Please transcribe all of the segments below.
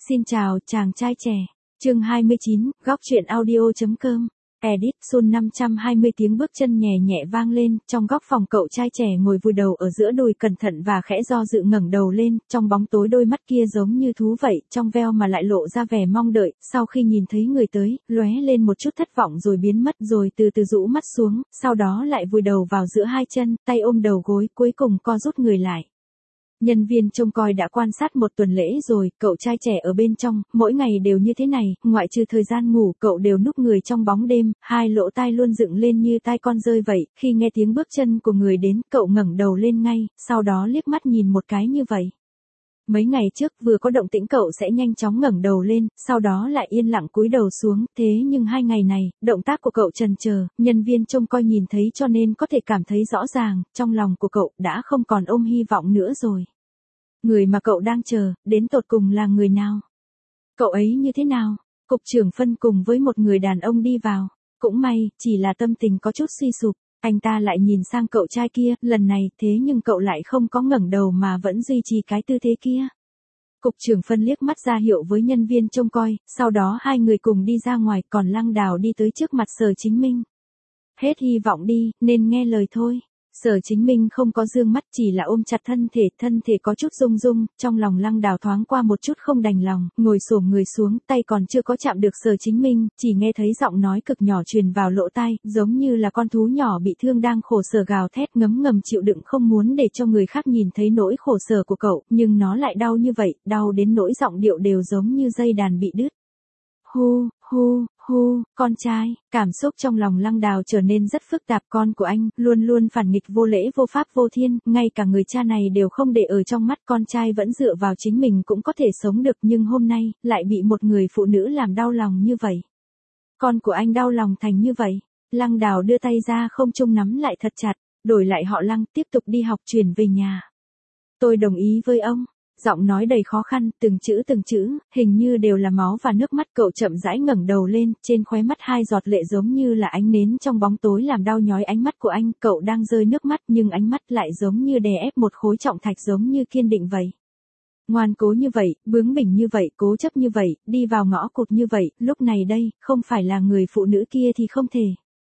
Xin chào chàng trai trẻ. Chương 29, góc truyện audio.com. Edit Sun 520 tiếng bước chân nhẹ nhẹ vang lên, trong góc phòng cậu trai trẻ ngồi vùi đầu ở giữa đùi cẩn thận và khẽ do dự ngẩng đầu lên, trong bóng tối đôi mắt kia giống như thú vậy, trong veo mà lại lộ ra vẻ mong đợi, sau khi nhìn thấy người tới, lóe lên một chút thất vọng rồi biến mất rồi từ từ rũ mắt xuống, sau đó lại vùi đầu vào giữa hai chân, tay ôm đầu gối, cuối cùng co rút người lại. Nhân viên trông coi đã quan sát một tuần lễ rồi, cậu trai trẻ ở bên trong, mỗi ngày đều như thế này, ngoại trừ thời gian ngủ, cậu đều núp người trong bóng đêm, hai lỗ tai luôn dựng lên như tai con rơi vậy, khi nghe tiếng bước chân của người đến, cậu ngẩng đầu lên ngay, sau đó liếc mắt nhìn một cái như vậy. Mấy ngày trước vừa có động tĩnh cậu sẽ nhanh chóng ngẩng đầu lên, sau đó lại yên lặng cúi đầu xuống, thế nhưng hai ngày này, động tác của cậu chần chờ, nhân viên trông coi nhìn thấy cho nên có thể cảm thấy rõ ràng, trong lòng của cậu đã không còn ôm hy vọng nữa rồi. Người mà cậu đang chờ, đến tột cùng là người nào? Cậu ấy như thế nào? Cục trưởng phân cùng với một người đàn ông đi vào. Cũng may, chỉ là tâm tình có chút suy sụp. Anh ta lại nhìn sang cậu trai kia, lần này thế nhưng cậu lại không có ngẩng đầu mà vẫn duy trì cái tư thế kia. Cục trưởng phân liếc mắt ra hiệu với nhân viên trông coi, sau đó hai người cùng đi ra ngoài, còn Lăng Đào đi tới trước mặt Sở Chính Minh. Hết hy vọng đi, nên nghe lời thôi. Sở Chính Minh không có dương mắt, chỉ là ôm chặt thân thể có chút rung rung, trong lòng Lăng Đào thoáng qua một chút không đành lòng, ngồi xổm người xuống, tay còn chưa có chạm được Sở Chính Minh, chỉ nghe thấy giọng nói cực nhỏ truyền vào lỗ tai, giống như là con thú nhỏ bị thương đang khổ sở gào thét ngấm ngầm chịu đựng không muốn để cho người khác nhìn thấy nỗi khổ sở của cậu, nhưng nó lại đau như vậy, đau đến nỗi giọng điệu đều giống như dây đàn bị đứt. Hu, con trai, cảm xúc trong lòng Lăng Đào trở nên rất phức tạp, con của anh, luôn luôn phản nghịch vô lễ vô pháp vô thiên, ngay cả người cha này đều không để ở trong mắt, con trai vẫn dựa vào chính mình cũng có thể sống được nhưng hôm nay, lại bị một người phụ nữ làm đau lòng như vậy. Con của anh đau lòng thành như vậy, Lăng Đào đưa tay ra không trung nắm lại thật chặt, đổi lại họ Lăng, tiếp tục đi học chuyển về nhà. Tôi đồng ý với ông. Giọng nói đầy khó khăn, từng chữ, hình như đều là máu và nước mắt, cậu chậm rãi ngẩng đầu lên, trên khóe mắt hai giọt lệ giống như là ánh nến trong bóng tối làm đau nhói ánh mắt của anh, cậu đang rơi nước mắt nhưng ánh mắt lại giống như đè ép một khối trọng thạch giống như kiên định vậy. Ngoan cố như vậy, bướng bỉnh như vậy, cố chấp như vậy, đi vào ngõ cụt như vậy, lúc này đây, không phải là người phụ nữ kia thì không thể.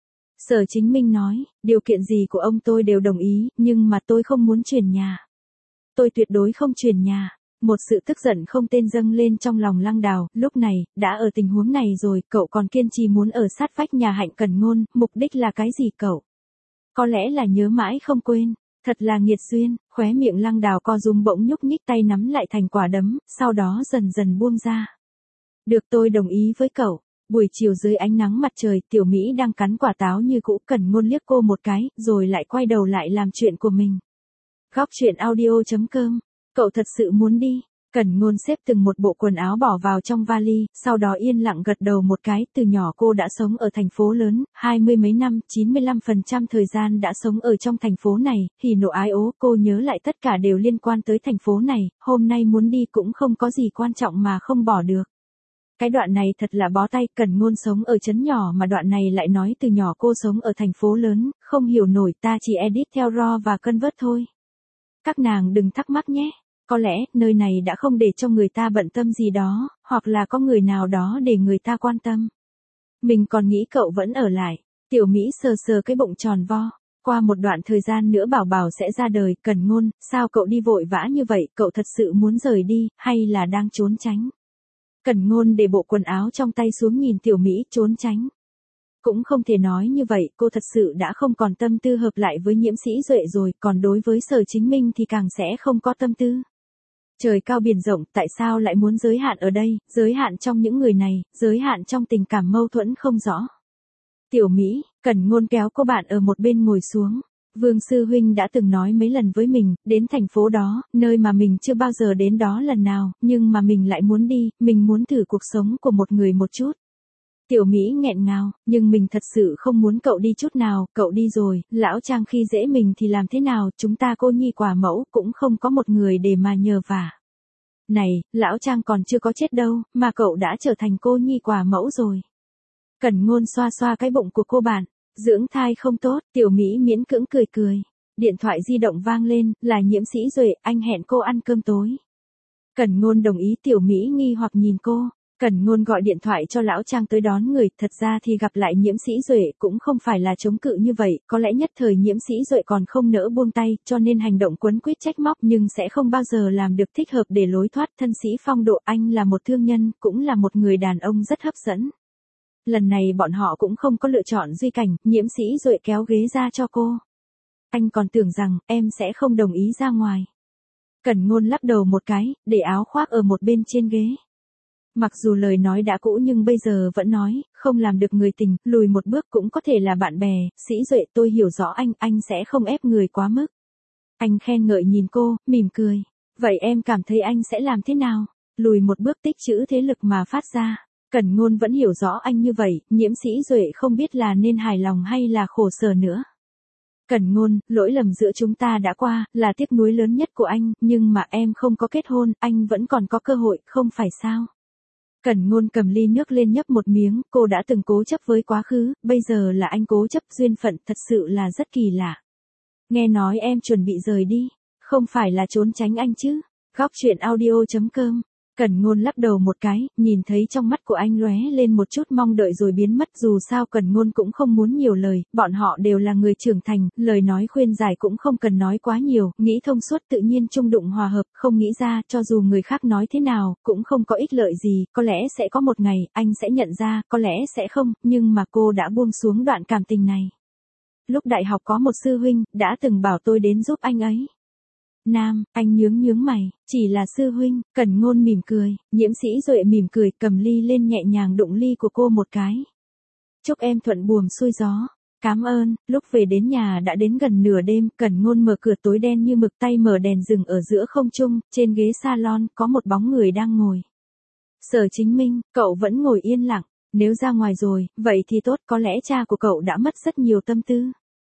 Sở Chính Minh nói, điều kiện gì của ông tôi đều đồng ý, nhưng mà tôi không muốn chuyển nhà. Tôi tuyệt đối không chuyển nhà. Một sự tức giận không tên dâng lên trong lòng Lăng Đào, lúc này, đã ở tình huống này rồi, cậu còn kiên trì muốn ở sát vách nhà Hạnh Cẩn Ngôn, mục đích là cái gì cậu? Có lẽ là nhớ mãi không quên, thật là nghiệt duyên, khóe miệng Lăng Đào co rúm bỗng nhúc nhích, tay nắm lại thành quả đấm, sau đó dần dần buông ra. Được, tôi đồng ý với cậu. Buổi chiều dưới ánh nắng mặt trời, Tiểu Mỹ đang cắn quả táo như cũ, Cẩn Ngôn liếc cô một cái, rồi lại quay đầu lại làm chuyện của mình. Góc truyện audio.com. Cậu thật sự muốn đi? Cẩn Ngôn xếp từng một bộ quần áo bỏ vào trong vali, sau đó yên lặng gật đầu một cái, từ nhỏ cô đã sống ở thành phố lớn, 20 mấy năm, 95% thời gian đã sống ở trong thành phố này, hỉ nộ ái ố, cô nhớ lại tất cả đều liên quan tới thành phố này, hôm nay muốn đi cũng không có gì quan trọng mà không bỏ được. Cái đoạn này thật là bó tay, Cẩn Ngôn sống ở trấn nhỏ mà đoạn này lại nói từ nhỏ cô sống ở thành phố lớn, không hiểu nổi, ta chỉ edit theo raw và convert thôi. Các nàng đừng thắc mắc nhé, có lẽ nơi này đã không để cho người ta bận tâm gì đó, hoặc là có người nào đó để người ta quan tâm. Mình còn nghĩ cậu vẫn ở lại. Tiểu Mỹ sờ sờ cái bụng tròn vo. Qua một đoạn thời gian nữa Bảo Bảo sẽ ra đời, Cẩn Ngôn, sao cậu đi vội vã như vậy, cậu thật sự muốn rời đi, hay là đang trốn tránh? Cẩn Ngôn để bộ quần áo trong tay xuống nhìn Tiểu Mỹ, trốn tránh. Cũng không thể nói như vậy, cô thật sự đã không còn tâm tư hợp lại với Nhiễm Sĩ Duệ rồi, còn đối với Sở Chính Minh thì càng sẽ không có tâm tư. Trời cao biển rộng, tại sao lại muốn giới hạn ở đây, giới hạn trong những người này, giới hạn trong tình cảm mâu thuẫn không rõ. Tiểu Mỹ, Cẩn Ngôn kéo cô bạn ở một bên ngồi xuống. Vương Sư Huynh đã từng nói mấy lần với mình, đến thành phố đó, nơi mà mình chưa bao giờ đến đó lần nào, nhưng mà mình lại muốn đi, mình muốn thử cuộc sống của một người một chút. Tiểu Mỹ nghẹn ngào, nhưng mình thật sự không muốn cậu đi chút nào, cậu đi rồi, lão Trang khi dễ mình thì làm thế nào, chúng ta cô nhi quả mẫu, cũng không có một người để mà nhờ vả. Này, lão Trang còn chưa có chết đâu, mà cậu đã trở thành cô nhi quả mẫu rồi. Cẩn Ngôn xoa xoa cái bụng của cô bạn, dưỡng thai không tốt, Tiểu Mỹ miễn cưỡng cười. Điện thoại di động vang lên, là Nhiễm Sĩ Duệ, anh hẹn cô ăn cơm tối. Cẩn Ngôn đồng ý. Tiểu Mỹ nghi hoặc nhìn cô. Cẩn Ngôn gọi điện thoại cho lão Trang tới đón người, thật ra thì gặp lại Nhiễm Sĩ Duệ cũng không phải là chống cự như vậy, có lẽ nhất thời Nhiễm Sĩ Duệ còn không nỡ buông tay, cho nên hành động quấn quýt trách móc nhưng sẽ không bao giờ làm được thích hợp để lối thoát. Thân sĩ phong độ, anh là một thương nhân, cũng là một người đàn ông rất hấp dẫn. Lần này bọn họ cũng không có lựa chọn Duy Cảnh, Nhiễm Sĩ Duệ kéo ghế ra cho cô. Anh còn tưởng rằng em sẽ không đồng ý ra ngoài. Cẩn Ngôn lắc đầu một cái, để áo khoác ở một bên trên ghế. Mặc dù lời nói đã cũ nhưng bây giờ vẫn nói, không làm được người tình, lùi một bước cũng có thể là bạn bè. Sĩ Duệ, tôi hiểu rõ anh sẽ không ép người quá mức. Anh khen ngợi nhìn cô, mỉm cười. Vậy em cảm thấy anh sẽ làm thế nào? Lùi một bước tích trữ thế lực mà phát ra. Cẩn Ngôn vẫn hiểu rõ anh như vậy, Nhiễm Sĩ Duệ không biết là nên hài lòng hay là khổ sở nữa. Cẩn Ngôn, lỗi lầm giữa chúng ta đã qua, là tiếc nuối lớn nhất của anh, nhưng mà em không có kết hôn, anh vẫn còn có cơ hội, không phải sao? Cẩn Ngôn cầm ly nước lên nhấp một miếng, cô đã từng cố chấp với quá khứ, bây giờ là anh cố chấp duyên phận, thật sự là rất kỳ lạ. Nghe nói em chuẩn bị rời đi, không phải là trốn tránh anh chứ? Góc chuyện audio.com. Cẩn Ngôn lắc đầu một cái, nhìn thấy trong mắt của anh lóe lên một chút mong đợi rồi biến mất. Dù sao Cẩn Ngôn cũng không muốn nhiều lời, bọn họ đều là người trưởng thành, lời nói khuyên giải cũng không cần nói quá nhiều, nghĩ thông suốt tự nhiên chung đụng hòa hợp, không nghĩ ra, cho dù người khác nói thế nào, cũng không có ích lợi gì, có lẽ sẽ có một ngày, anh sẽ nhận ra, có lẽ sẽ không, nhưng mà cô đã buông xuống đoạn cảm tình này. Lúc đại học có một sư huynh, đã từng bảo tôi đến giúp anh ấy. Nam, anh nhướng mày, chỉ là sư huynh. Cẩn Ngôn mỉm cười, Nhiễm Sĩ Duệ mỉm cười, cầm ly lên nhẹ nhàng đụng ly của cô một cái. Chúc em thuận buồm xuôi gió. Cảm ơn. Lúc về đến nhà đã đến gần nửa đêm, Cẩn Ngôn mở cửa tối đen như mực, tay mở đèn dừng ở giữa không trung, trên ghế salon có một bóng người đang ngồi. Sở Chính Minh, cậu vẫn ngồi yên lặng, nếu ra ngoài rồi, vậy thì tốt, có lẽ cha của cậu đã mất rất nhiều tâm tư.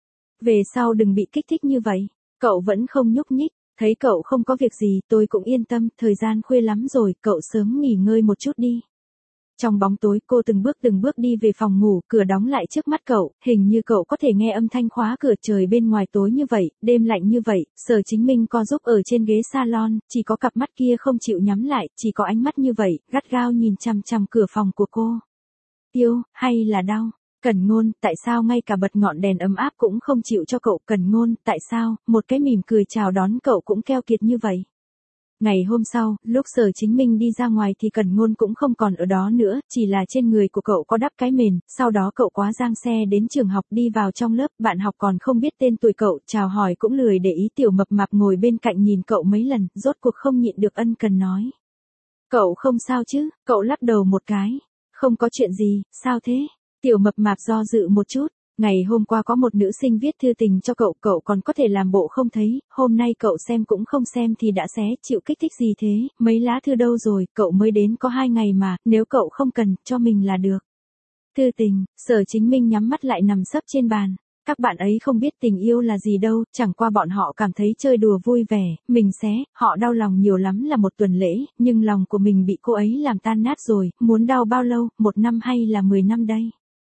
Về sau đừng bị kích thích như vậy. Cậu vẫn không nhúc nhích. Thấy cậu không có việc gì, tôi cũng yên tâm, thời gian khuya lắm rồi, cậu sớm nghỉ ngơi một chút đi. Trong bóng tối, cô từng bước đi về phòng ngủ, cửa đóng lại trước mắt cậu, hình như cậu có thể nghe âm thanh khóa cửa. Trời bên ngoài tối như vậy, đêm lạnh như vậy, Sở Chính Minh co giúp ở trên ghế salon, chỉ có cặp mắt kia không chịu nhắm lại, chỉ có ánh mắt như vậy, gắt gao nhìn chằm chằm cửa phòng của cô. Yêu, hay là đau? Cẩn Ngôn, tại sao ngay cả bật ngọn đèn ấm áp cũng không chịu cho cậu? Cẩn Ngôn, tại sao, một cái mỉm cười chào đón cậu cũng keo kiệt như vậy? Ngày hôm sau, lúc Sở Chính Minh đi ra ngoài thì Cẩn Ngôn cũng không còn ở đó nữa, chỉ là trên người của cậu có đắp cái mền, sau đó cậu quá giang xe đến trường học, đi vào trong lớp, bạn học còn không biết tên tuổi cậu, chào hỏi cũng lười để ý. Tiểu Mập Mạp ngồi bên cạnh nhìn cậu mấy lần, rốt cuộc không nhịn được ân cần nói. Cậu không sao chứ? Cậu lắc đầu một cái. Không có chuyện gì, sao thế? Tiểu Mập Mạp do dự một chút. Ngày hôm qua có một nữ sinh viết thư tình cho cậu, cậu còn có thể làm bộ không thấy, hôm nay cậu xem cũng không xem thì đã xé, chịu kích thích gì thế? Mấy lá thư đâu rồi, cậu mới đến có 2 ngày mà, nếu cậu không cần, cho mình là được. Thư tình, Sở Chính Minh nhắm mắt lại nằm sấp trên bàn. Các bạn ấy không biết tình yêu là gì đâu, chẳng qua bọn họ cảm thấy chơi đùa vui vẻ, mình xé, họ đau lòng nhiều lắm là 1 tuần lễ, nhưng lòng của mình bị cô ấy làm tan nát rồi, muốn đau bao lâu, 1 năm hay là 10 năm đây?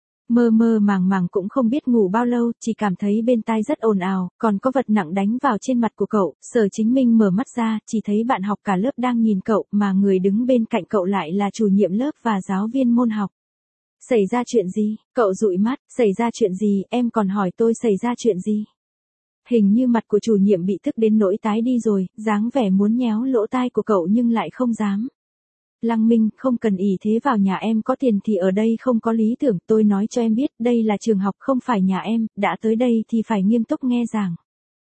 Mơ màng cũng không biết ngủ bao lâu, chỉ cảm thấy bên tai rất ồn ào, còn có vật nặng đánh vào trên mặt của cậu. Sở Chính Minh mở mắt ra, chỉ thấy bạn học cả lớp đang nhìn cậu, mà người đứng bên cạnh cậu lại là chủ nhiệm lớp và giáo viên môn học. Xảy ra chuyện gì? Cậu dụi mắt, xảy ra chuyện gì, em còn hỏi tôi xảy ra chuyện gì? Hình như mặt của chủ nhiệm bị tức đến nỗi tái đi rồi, dáng vẻ muốn nhéo lỗ tai của cậu nhưng lại không dám. Lăng Minh, không cần ỷ thế vào nhà em có tiền thì ở đây không có lý tưởng, tôi nói cho em biết, đây là trường học không phải nhà em, đã tới đây thì phải nghiêm túc nghe giảng.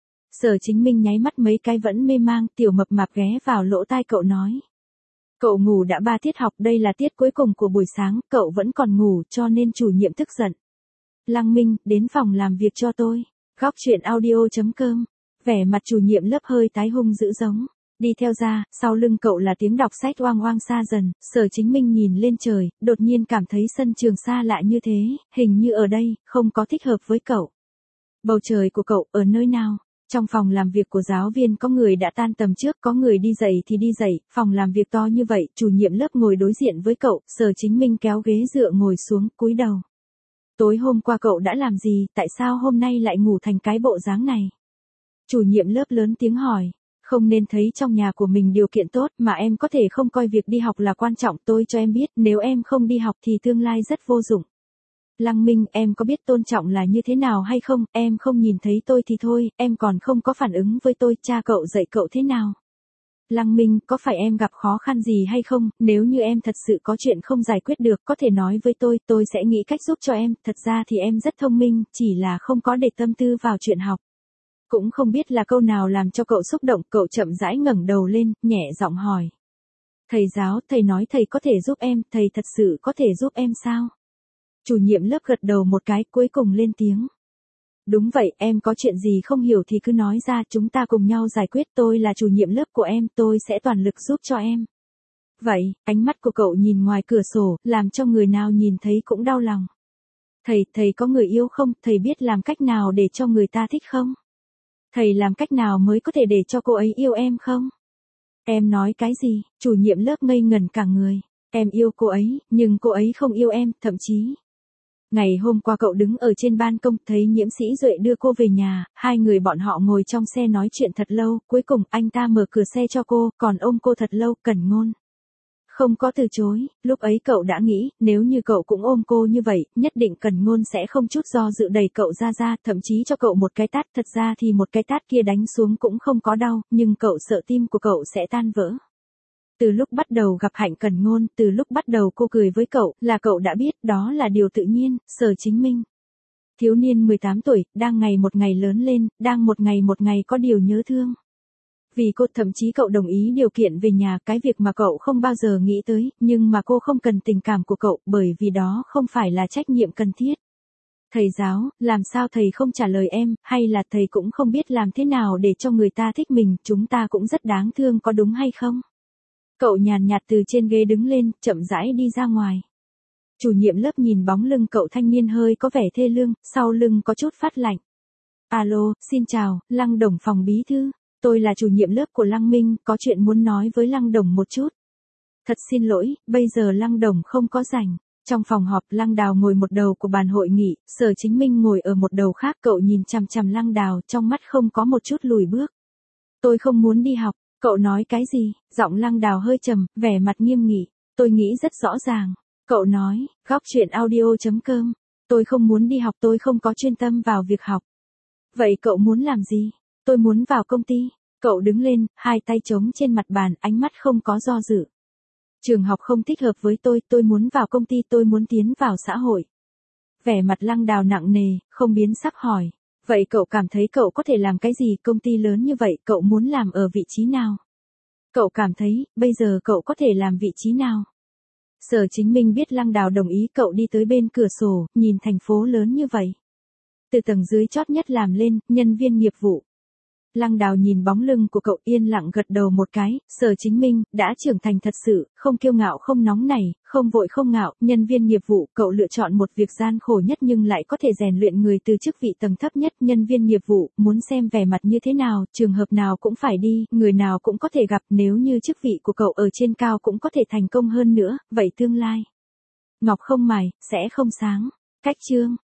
Sở Chính Minh nháy mắt mấy cái vẫn mê mang, Tiểu Mập Mạp ghé vào lỗ tai cậu nói. Cậu ngủ đã 3 tiết học, đây là tiết cuối cùng của buổi sáng, cậu vẫn còn ngủ cho nên chủ nhiệm tức giận. Lăng Minh, đến phòng làm việc cho tôi. Góc chuyện audio.com. Vẻ mặt chủ nhiệm lớp hơi tái hung dữ giống. Đi theo ra, sau lưng cậu là tiếng đọc sách oang oang xa dần. Sở Chính Minh nhìn lên trời, đột nhiên cảm thấy sân trường xa lạ như thế, hình như ở đây, không có thích hợp với cậu. Bầu trời của cậu, ở nơi nào? Trong phòng làm việc của giáo viên có người đã tan tầm trước, có người đi dậy thì đi dậy, phòng làm việc to như vậy, chủ nhiệm lớp ngồi đối diện với cậu, Sở Chính Minh kéo ghế dựa ngồi xuống, cúi đầu. Tối hôm qua cậu đã làm gì, tại sao hôm nay lại ngủ thành cái bộ dáng này? Chủ nhiệm lớp lớn tiếng hỏi. Không nên thấy trong nhà của mình điều kiện tốt mà em có thể không coi việc đi học là quan trọng. Tôi cho em biết nếu em không đi học thì tương lai rất vô dụng. Lăng Minh, em có biết tôn trọng là như thế nào hay không? Em không nhìn thấy tôi thì thôi, em còn không có phản ứng với tôi, cha cậu dạy cậu thế nào? Lăng Minh, có phải em gặp khó khăn gì hay không? Nếu như em thật sự có chuyện không giải quyết được, có thể nói với tôi sẽ nghĩ cách giúp cho em. Thật ra thì em rất thông minh, chỉ là không có để tâm tư vào chuyện học. Cũng không biết là câu nào làm cho cậu xúc động, cậu chậm rãi ngẩng đầu lên, nhẹ giọng hỏi. Thầy giáo, thầy nói thầy có thể giúp em, thầy thật sự có thể giúp em sao? Chủ nhiệm lớp gật đầu một cái, cuối cùng lên tiếng. Đúng vậy, em có chuyện gì không hiểu thì cứ nói ra, chúng ta cùng nhau giải quyết, tôi là chủ nhiệm lớp của em, tôi sẽ toàn lực giúp cho em. Vậy, ánh mắt của cậu nhìn ngoài cửa sổ, làm cho người nào nhìn thấy cũng đau lòng. Thầy có người yêu không, thầy biết làm cách nào để cho người ta thích không? Thầy làm cách nào mới có thể để cho cô ấy yêu em không? Em nói cái gì? Chủ nhiệm lớp ngây ngẩn cả người. Em yêu cô ấy, nhưng cô ấy không yêu em, thậm chí. Ngày hôm qua cậu đứng ở trên ban công thấy Nhiễm Sĩ Duệ đưa cô về nhà, hai người bọn họ ngồi trong xe nói chuyện thật lâu, cuối cùng anh ta mở cửa xe cho cô, còn ôm cô thật lâu, Cẩn Ngôn. Không có từ chối, lúc ấy cậu đã nghĩ, nếu như cậu cũng ôm cô như vậy, nhất định Cẩn Ngôn sẽ không chút do dự đẩy cậu ra, thậm chí cho cậu một cái tát, thật ra thì một cái tát kia đánh xuống cũng không có đau, nhưng cậu sợ tim của cậu sẽ tan vỡ. Từ lúc bắt đầu gặp Hạnh Cẩn Ngôn, từ lúc bắt đầu cô cười với cậu, là cậu đã biết đó là điều tự nhiên. Sở Chính Minh. Thiếu niên 18 tuổi, đang ngày một ngày lớn lên, đang một ngày có điều nhớ thương. Vì cô, thậm chí cậu đồng ý điều kiện về nhà, cái việc mà cậu không bao giờ nghĩ tới, nhưng mà cô không cần tình cảm của cậu, bởi vì đó không phải là trách nhiệm cần thiết. Thầy giáo, làm sao thầy không trả lời em, hay là thầy cũng không biết làm thế nào để cho người ta thích mình, chúng ta cũng rất đáng thương có đúng hay không? Cậu nhàn nhạt từ trên ghế đứng lên, chậm rãi đi ra ngoài. Chủ nhiệm lớp nhìn bóng lưng cậu thanh niên hơi có vẻ thê lương, sau lưng có chút phát lạnh. Alo, xin chào, Lăng Đồng phòng bí thư. Tôi là chủ nhiệm lớp của Lăng Minh, có chuyện muốn nói với Lăng Đồng một chút. Thật xin lỗi, bây giờ Lăng Đồng không có rảnh. Trong phòng họp, Lăng Đào ngồi một đầu của bàn hội nghị, Sở Chính Minh ngồi ở một đầu khác, cậu nhìn chằm chằm Lăng Đào, trong mắt không có một chút lùi bước. Tôi không muốn đi học. Cậu nói cái gì? Giọng Lăng Đào hơi trầm, vẻ mặt nghiêm nghị. Tôi nghĩ rất rõ ràng. Cậu nói, góc chuyện audio.com. Tôi không muốn đi học, tôi không có chuyên tâm vào việc học. Vậy cậu muốn làm gì? Tôi muốn vào công ty. Cậu đứng lên, hai tay trống trên mặt bàn, ánh mắt không có do dự. Trường học không thích hợp với tôi muốn vào công ty, tôi muốn tiến vào xã hội. Vẻ mặt Lăng Đào nặng nề, không biến sắc hỏi. Vậy cậu cảm thấy cậu có thể làm cái gì, công ty lớn như vậy, cậu muốn làm ở vị trí nào? Cậu cảm thấy, bây giờ cậu có thể làm vị trí nào? Sở Chính Minh biết Lăng Đào đồng ý, cậu đi tới bên cửa sổ, nhìn thành phố lớn như vậy. Từ tầng dưới chót nhất làm lên, nhân viên nghiệp vụ. Lăng Đào nhìn bóng lưng của cậu yên lặng gật đầu một cái, Sở Chính Minh, đã trưởng thành thật sự, không kiêu ngạo không nóng nảy, không vội không ngạo, nhân viên nghiệp vụ, cậu lựa chọn một việc gian khổ nhất nhưng lại có thể rèn luyện người từ chức vị tầng thấp nhất, nhân viên nghiệp vụ, muốn xem vẻ mặt như thế nào, trường hợp nào cũng phải đi, người nào cũng có thể gặp, nếu như chức vị của cậu ở trên cao cũng có thể thành công hơn nữa, vậy tương lai. Ngọc không mài, sẽ không sáng. Cách chương.